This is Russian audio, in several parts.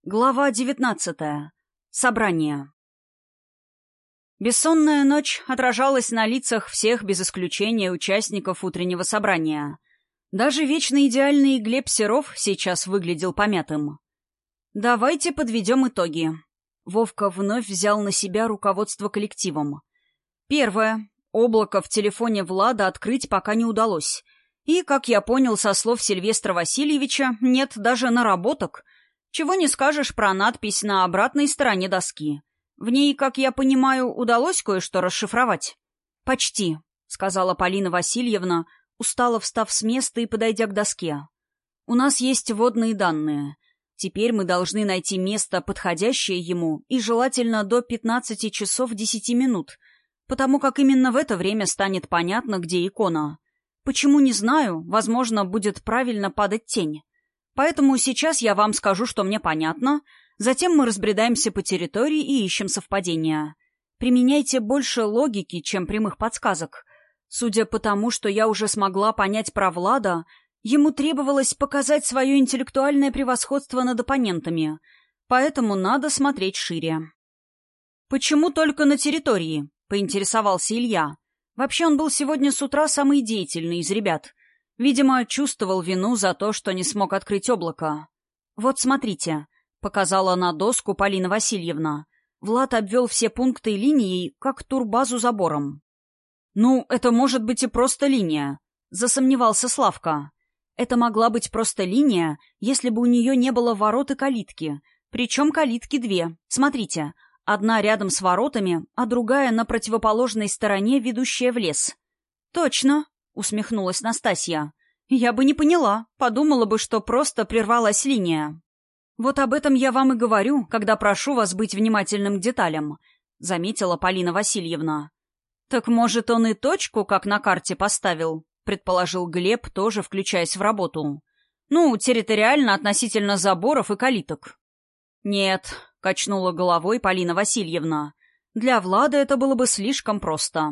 Глава 19. Собрание. Бессонная ночь отражалась на лицах всех без исключения участников утреннего собрания. Даже вечно идеальный Глеб Серов сейчас выглядел помятым. Давайте подведем итоги. Вовка вновь взял на себя руководство коллективом. Первое. Облако в телефоне Влада открыть пока не удалось. И, как я понял со слов Сильвестра Васильевича, нет даже наработок. Чего не скажешь про надпись на обратной стороне доски. В ней, как я понимаю, удалось кое-что расшифровать. «Почти», — сказала Полина Васильевна, устало встав с места и подойдя к доске. «У нас есть вводные данные. Теперь мы должны найти место, подходящее ему, и желательно до 15 часов 10 минут, потому как именно в это время станет понятно, где икона. Почему, не знаю, возможно, будет правильно падать тень. Поэтому сейчас я вам скажу, что мне понятно, затем мы разбредаемся по территории и ищем совпадения. Применяйте больше логики, чем прямых подсказок. Судя по тому, что я уже смогла понять про Влада, ему требовалось показать свое интеллектуальное превосходство над оппонентами, поэтому надо смотреть шире. «Почему только на территории?» — поинтересовался Илья. Вообще он был сегодня с утра самый деятельный из ребят. Видимо, чувствовал вину за то, что не смог открыть облако. «Вот смотрите», — показала на доску Полина Васильевна. Влад обвел все пункты линией, как турбазу забором. «Ну, это может быть и просто линия», — засомневался Славка. «Это могла быть просто линия, если бы у нее не было ворот и калитки. Причем калитки две. Смотрите, одна рядом с воротами, а другая на противоположной стороне, ведущая в лес». «Точно», — усмехнулась Настасья. «Я бы не поняла, подумала бы, что просто прервалась линия». «Вот об этом я вам и говорю, когда прошу вас быть внимательным к деталям», — заметила Полина Васильевна. «Так, может, он и точку, как на карте, поставил?» — предположил Глеб, тоже включаясь в работу. «Ну, территориально относительно заборов и калиток». «Нет», — качнула головой Полина Васильевна. «Для Влада это было бы слишком просто».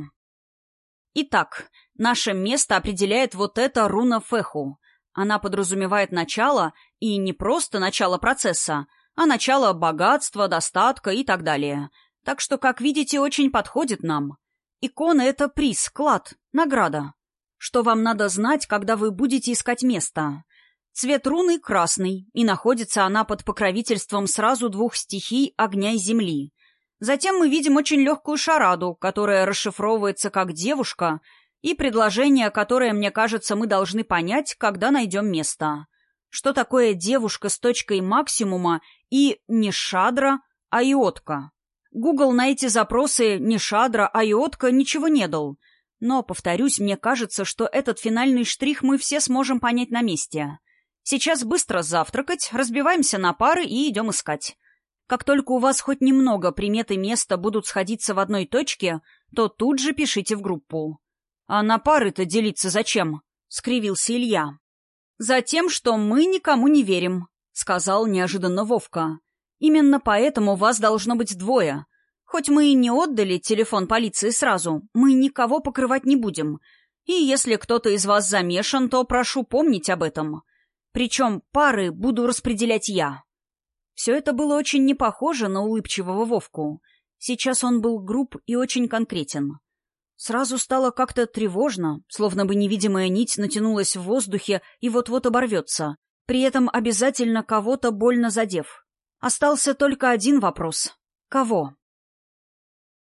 «Итак, наше место определяет вот эта руна Феху. Она подразумевает начало, и не просто начало процесса, а начало богатства, достатка и так далее. Так что, как видите, очень подходит нам. Икона — это приз, клад, награда. Что вам надо знать, когда вы будете искать место? Цвет руны — красный, и находится она под покровительством сразу двух стихий огня и земли. Затем мы видим очень легкую шараду, которая расшифровывается как «девушка», и предложение, которое, мне кажется, мы должны понять, когда найдем место. Что такое девушка с точкой максимума и не шадра, а иотка? Google на эти запросы «не шадра, а иотка» ничего не дал. Но, повторюсь, мне кажется, что этот финальный штрих мы все сможем понять на месте. Сейчас быстро завтракать, разбиваемся на пары и идем искать. Как только у вас хоть немного приметы места будут сходиться в одной точке, то тут же пишите в группу. «А на пары-то делиться зачем?» — скривился Илья. «Затем, что мы никому не верим», — сказал неожиданно Вовка. «Именно поэтому вас должно быть двое. Хоть мы и не отдали телефон полиции сразу, мы никого покрывать не будем. И если кто-то из вас замешан, то прошу помнить об этом. Причем пары буду распределять я». Все это было очень не похоже на улыбчивого Вовку. Сейчас он был груб и очень конкретен. Сразу стало как-то тревожно, словно бы невидимая нить натянулась в воздухе и вот-вот оборвется, при этом обязательно кого-то больно задев. Остался только один вопрос. Кого?